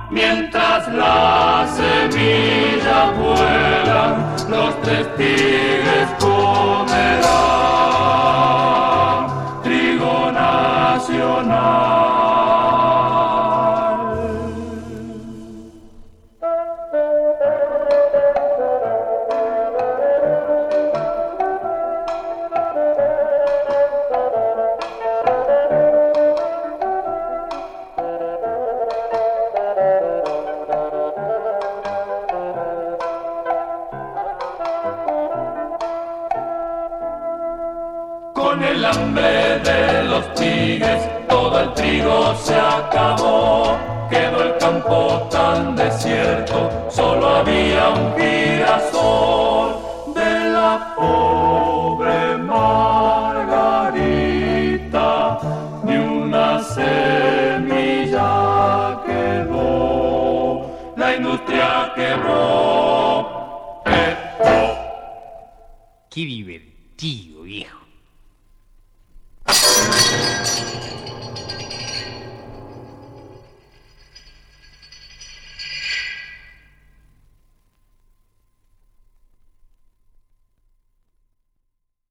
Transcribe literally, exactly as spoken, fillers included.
Mientras las semillas vuelan, los tres tigres comerán trigo nacional. Con el hambre de los tigres, todo el trigo se acabó. Quedó el campo tan desierto, solo había un girasol de la pobre Margarita. Ni una semilla quedó, la industria quebró. Esto. Qué divertido, viejo.